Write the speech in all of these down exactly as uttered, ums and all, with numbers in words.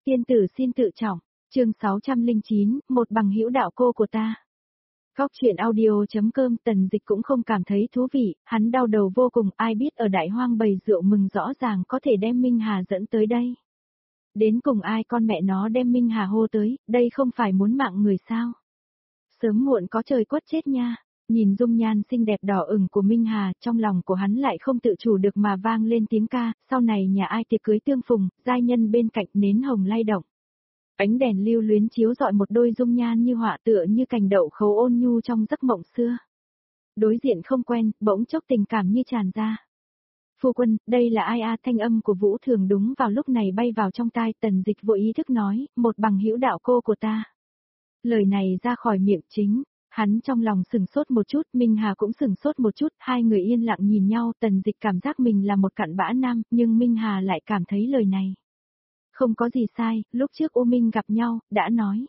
Tiên tử xin tự trọng, chương sáu trăm lẻ chín, một bằng hữu đạo cô của ta. Góc chuyện audio.com Tần Dịch cũng không cảm thấy thú vị, hắn đau đầu vô cùng, ai biết ở đại hoang bầy rượu mừng rõ ràng có thể đem Minh Hà dẫn tới đây. Đến cùng ai con mẹ nó đem Minh Hà hô tới, đây không phải muốn mạng người sao? Sớm muộn có trời quất chết nha. Nhìn dung nhan xinh đẹp đỏ ửng của Minh Hà, trong lòng của hắn lại không tự chủ được mà vang lên tiếng ca, sau này nhà ai tiệc cưới tương phùng, giai nhân bên cạnh nến hồng lay động. Ánh đèn lưu luyến chiếu rọi một đôi dung nhan như họa tựa như cành đậu khấu ôn nhu trong giấc mộng xưa. Đối diện không quen, bỗng chốc tình cảm như tràn ra. Phu quân, đây là ai a? Thanh âm của Vũ Thường đúng vào lúc này bay vào trong tai. Tần Dịch vội ý thức nói, một bằng hữu đạo cô của ta. Lời này ra khỏi miệng chính. Hắn trong lòng sừng sốt một chút, Minh Hà cũng sừng sốt một chút, hai người yên lặng nhìn nhau. Tần Dịch cảm giác mình là một cặn bã nam, nhưng Minh Hà lại cảm thấy lời này không có gì sai. Lúc trước U Minh gặp nhau, đã nói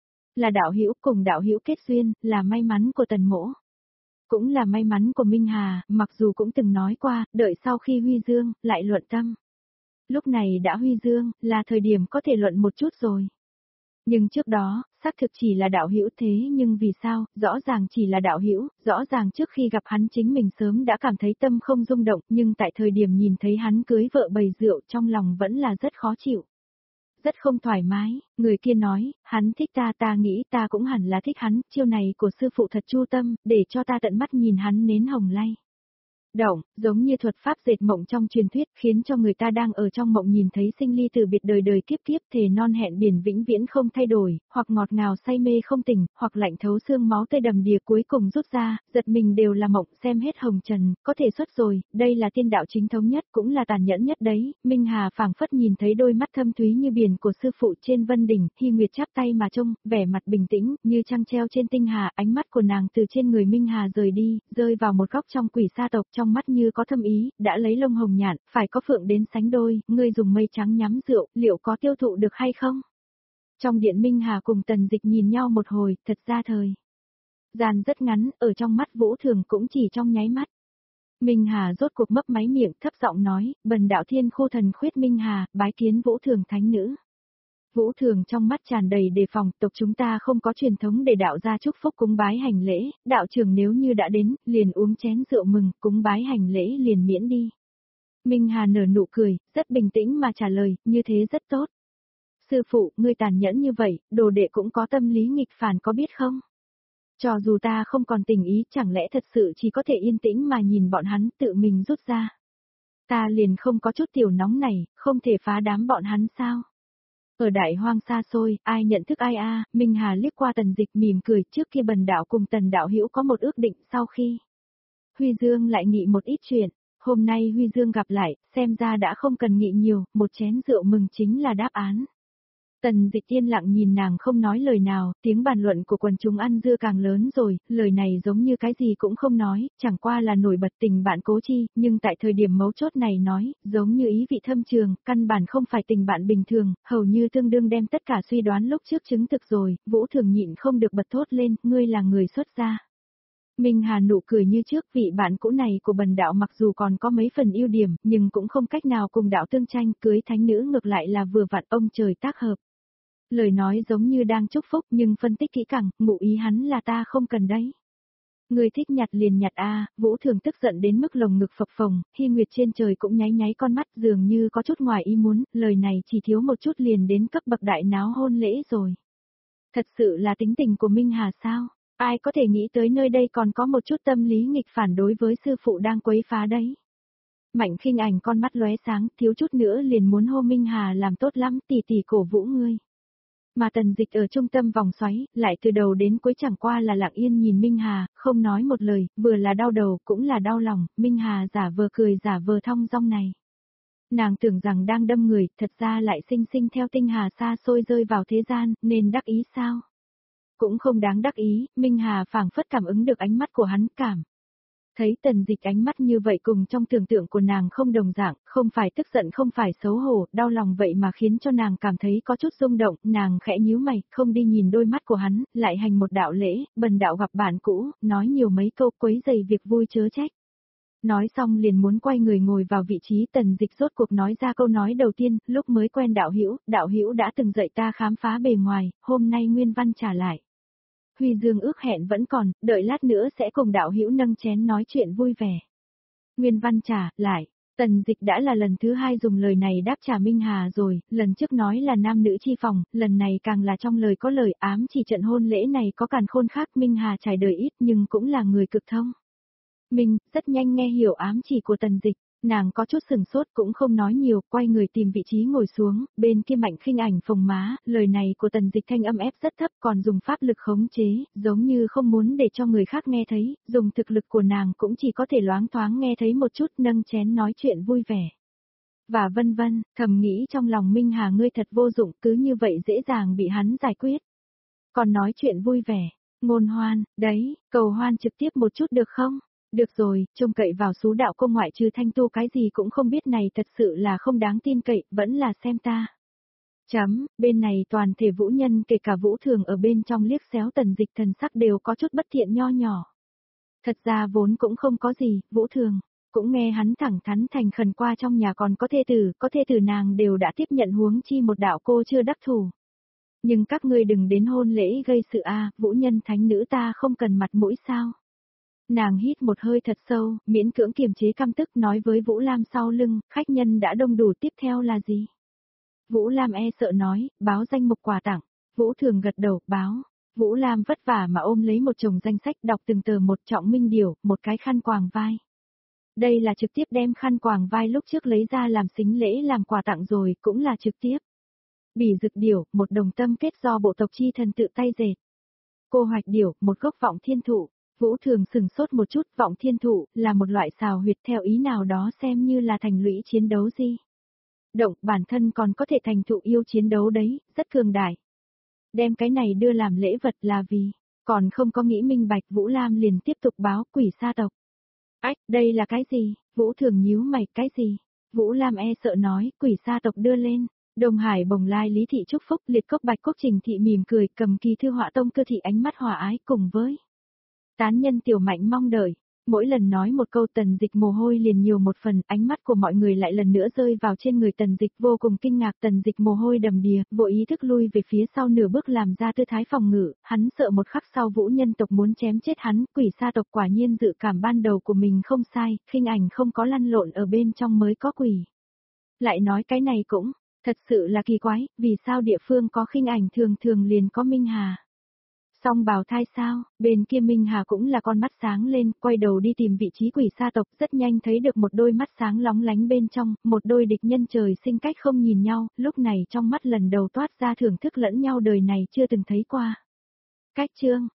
là đạo hữu, cùng đạo hữu kết duyên, là may mắn của Tần mỗ. Cũng là may mắn của Minh Hà, mặc dù cũng từng nói qua, đợi sau khi huy dương, lại luận tâm. Lúc này đã huy dương, là thời điểm có thể luận một chút rồi. Nhưng trước đó, xác thực chỉ là đạo hữu, thế nhưng vì sao? Rõ ràng chỉ là đạo hữu, rõ ràng trước khi gặp hắn chính mình sớm đã cảm thấy tâm không rung động, nhưng tại thời điểm nhìn thấy hắn cưới vợ bày rượu trong lòng vẫn là rất khó chịu. Rất không thoải mái. Người kia nói, hắn thích ta, ta nghĩ ta cũng hẳn là thích hắn, chiêu này của sư phụ thật chu tâm, để cho ta tận mắt nhìn hắn nến hồng lay động, giống như thuật pháp dệt mộng trong truyền thuyết, khiến cho người ta đang ở trong mộng nhìn thấy sinh ly từ biệt đời đời kiếp kiếp, thề non hẹn biển vĩnh viễn không thay đổi, hoặc ngọt ngào say mê không tỉnh, hoặc lạnh thấu xương máu tươi đầm đìa cuối cùng rút ra, giật mình đều là mộng, xem hết hồng trần, có thể xuất rồi, đây là tiên đạo chính thống nhất, cũng là tàn nhẫn nhất đấy. Minh Hà phảng phất nhìn thấy đôi mắt thâm thúy như biển của sư phụ trên vân đỉnh, Hy Nguyệt chắp tay mà trông, vẻ mặt bình tĩnh, như trăng treo trên tinh hà, ánh mắt của nàng từ trên người Minh Hà rời đi, rơi vào một góc trong quỷ sa tộc, trong mắt như có thâm ý, đã lấy lông hồng nhạn, phải có phượng đến sánh đôi, ngươi dùng mây trắng nhắm rượu, liệu có tiêu thụ được hay không? Trong điện Minh Hà cùng Tần Dịch nhìn nhau một hồi, thật ra thời gian rất ngắn, ở trong mắt Vũ Thường cũng chỉ trong nháy mắt. Minh Hà rốt cuộc mấp máy miệng, thấp giọng nói, bần đạo thiên khu thần khuyết Minh Hà, bái kiến Vũ Thường thánh nữ. Vũ Thường trong mắt tràn đầy đề phòng, tộc chúng ta không có truyền thống để đạo gia chúc phúc cúng bái hành lễ, đạo trưởng nếu như đã đến, liền uống chén rượu mừng, cúng bái hành lễ liền miễn đi. Minh Hà nở nụ cười, rất bình tĩnh mà trả lời, như thế rất tốt. Sư phụ, ngươi tàn nhẫn như vậy, đồ đệ cũng có tâm lý nghịch phản có biết không? Cho dù ta không còn tình ý, chẳng lẽ thật sự chỉ có thể yên tĩnh mà nhìn bọn hắn tự mình rút ra. Ta liền không có chút tiểu nóng này, không thể phá đám bọn hắn sao? Ở đại hoang xa xôi, ai nhận thức ai a? Minh Hà liếc qua Tần Dịch mỉm cười, trước kia bần đạo cùng Tần đạo hữu có một ước định, sau khi Huy Dương lại nghị một ít chuyện, hôm nay Huy Dương gặp lại, xem ra đã không cần nghị nhiều, một chén rượu mừng chính là đáp án. Tần Dịch yên lặng nhìn nàng không nói lời nào, tiếng bàn luận của quần chúng ăn dưa càng lớn rồi, lời này giống như cái gì cũng không nói, chẳng qua là nổi bật tình bạn cố chi, nhưng tại thời điểm mấu chốt này nói, giống như ý vị thâm trường, căn bản không phải tình bạn bình thường, hầu như tương đương đem tất cả suy đoán lúc trước chứng thực rồi. Vũ Thường nhịn không được bật thốt lên, ngươi là người xuất gia. Minh Hà nụ cười như trước, vị bạn cũ này của bần đạo mặc dù còn có mấy phần ưu điểm, nhưng cũng không cách nào cùng đạo tương tranh, cưới thánh nữ ngược lại là vừa vặn ông trời tác hợp. Lời nói giống như đang chúc phúc nhưng phân tích kỹ càng, ngụ ý hắn là ta không cần đấy. Người thích nhặt liền nhặt a. Vũ Thường tức giận đến mức lồng ngực phập phồng, Hy Nguyệt trên trời cũng nháy nháy con mắt dường như có chút ngoài ý muốn, lời này chỉ thiếu một chút liền đến cấp bậc đại náo hôn lễ rồi. Thật sự là tính tình của Minh Hà sao? Ai có thể nghĩ tới nơi đây còn có một chút tâm lý nghịch phản đối với sư phụ đang quấy phá đấy. Mạnh Khinh Ảnh con mắt lóe sáng, thiếu chút nữa liền muốn hô Minh Hà làm tốt lắm, tỷ tỷ cổ vũ ngươi. Mà Tần Dịch ở trung tâm vòng xoáy, lại từ đầu đến cuối chẳng qua là lặng yên nhìn Minh Hà, không nói một lời, vừa là đau đầu, cũng là đau lòng. Minh Hà giả vờ cười giả vờ thong dong này. Nàng tưởng rằng đang đâm người, thật ra lại sinh sinh theo tinh hà xa xôi rơi vào thế gian, nên đắc ý sao? Cũng không đáng đắc ý, Minh Hà phảng phất cảm ứng được ánh mắt của hắn, cảm thấy Tần Dịch ánh mắt như vậy cùng trong tưởng tượng của nàng không đồng dạng, không phải tức giận không phải xấu hổ, đau lòng vậy mà khiến cho nàng cảm thấy có chút rung động, nàng khẽ nhíu mày, không đi nhìn đôi mắt của hắn, lại hành một đạo lễ, bần đạo gặp bạn cũ, nói nhiều mấy câu quấy rầy việc vui chớ trách. Nói xong liền muốn quay người ngồi vào vị trí, Tần Dịch rốt cuộc nói ra câu nói đầu tiên, lúc mới quen đạo hữu, đạo hữu đã từng dạy ta khám phá bề ngoài, hôm nay nguyên văn trả lại. Huy Dương ước hẹn vẫn còn, đợi lát nữa sẽ cùng đạo hữu nâng chén nói chuyện vui vẻ. Nguyên văn trả lại, Tần Dịch đã là lần thứ hai dùng lời này đáp trả Minh Hà rồi, lần trước nói là nam nữ chi phòng, lần này càng là trong lời có lời ám chỉ trận hôn lễ này có càn khôn khác. Minh Hà trải đời ít nhưng cũng là người cực thông. Minh, rất nhanh nghe hiểu ám chỉ của Tần Dịch, nàng có chút sừng sốt cũng không nói nhiều, quay người tìm vị trí ngồi xuống, bên kia Mạnh Khinh Ảnh phồng má, lời này của Tần Dịch thanh âm ép rất thấp còn dùng pháp lực khống chế, giống như không muốn để cho người khác nghe thấy, dùng thực lực của nàng cũng chỉ có thể loáng thoáng nghe thấy một chút, nâng chén nói chuyện vui vẻ. Và vân vân, thầm nghĩ trong lòng Minh Hà ngươi thật vô dụng, cứ như vậy dễ dàng bị hắn giải quyết. Còn nói chuyện vui vẻ, ngôn hoan, đấy, cầu hoan trực tiếp một chút được không? Được rồi, trông cậy vào số đạo cô ngoại trừ thanh tu cái gì cũng không biết này thật sự là không đáng tin cậy, vẫn là xem ta. Chấm, bên này toàn thể vũ nhân kể cả Vũ Thường ở bên trong liếc xéo Tần Dịch thần sắc đều có chút bất thiện nho nhỏ. Thật ra vốn cũng không có gì, Vũ Thường, cũng nghe hắn thẳng thắn thành khẩn qua trong nhà còn có thê tử, có thê tử nàng đều đã tiếp nhận huống chi một đạo cô chưa đắc thủ. Nhưng các ngươi đừng đến hôn lễ gây sự a, vũ nhân thánh nữ ta không cần mặt mũi sao. Nàng hít một hơi thật sâu, miễn cưỡng kiềm chế căm tức nói với Vũ Lam sau lưng, khách nhân đã đông đủ tiếp theo là gì? Vũ Lam e sợ nói, báo danh mục quà tặng. Vũ Thường gật đầu, báo. Vũ Lam vất vả mà ôm lấy một chồng danh sách đọc từng tờ một, trọng minh điểu, một cái khăn quàng vai. Đây là trực tiếp đem khăn quàng vai lúc trước lấy ra làm sính lễ làm quà tặng rồi, cũng là trực tiếp. Bỉ dực điểu, một đồng tâm kết do bộ tộc chi thần tự tay dệt. Cô hoạch điểu, một gốc vọng thiên thụ. Vũ Thường sừng sốt một chút, vọng thiên thụ, là một loại xào huyệt theo ý nào đó xem như là thành lũy chiến đấu gì. Động, bản thân còn có thể thành thụ yêu chiến đấu đấy, rất cường đại. Đem cái này đưa làm lễ vật là vì, còn không có nghĩ minh bạch. Vũ Lam liền tiếp tục báo quỷ sa tộc. Ách, đây là cái gì? Vũ Thường nhíu mày, cái gì? Vũ Lam e sợ nói, quỷ sa tộc đưa lên. Đông Hải Bồng Lai Lý Thị chúc phúc, Liệt Cốc Bạch Cốc Trình Thị mỉm cười, cầm kỳ thư họa tông cơ thị ánh mắt hòa ái cùng với tán nhân tiểu Mạnh mong đợi. Mỗi lần nói một câu Tần Dịch mồ hôi liền nhiều một phần, ánh mắt của mọi người lại lần nữa rơi vào trên người Tần Dịch vô cùng kinh ngạc. Tần Dịch mồ hôi đầm đìa, vội ý thức lui về phía sau nửa bước làm ra tư thái phòng ngự, hắn sợ một khắc sau vũ nhân tộc muốn chém chết hắn. Quỷ sa tộc quả nhiên dự cảm ban đầu của mình không sai, Khinh Ảnh không có lăn lộn ở bên trong mới có quỷ. Lại nói cái này cũng, thật sự là kỳ quái, vì sao địa phương có Khinh Ảnh thường thường liền có Minh Hà. Song bào thai sao, bên kia Minh Hà cũng là con mắt sáng lên, quay đầu đi tìm vị trí quỷ sa tộc, rất nhanh thấy được một đôi mắt sáng lóng lánh bên trong, một đôi địch nhân trời sinh cách không nhìn nhau, lúc này trong mắt lần đầu toát ra thưởng thức lẫn nhau đời này chưa từng thấy qua. Cách chương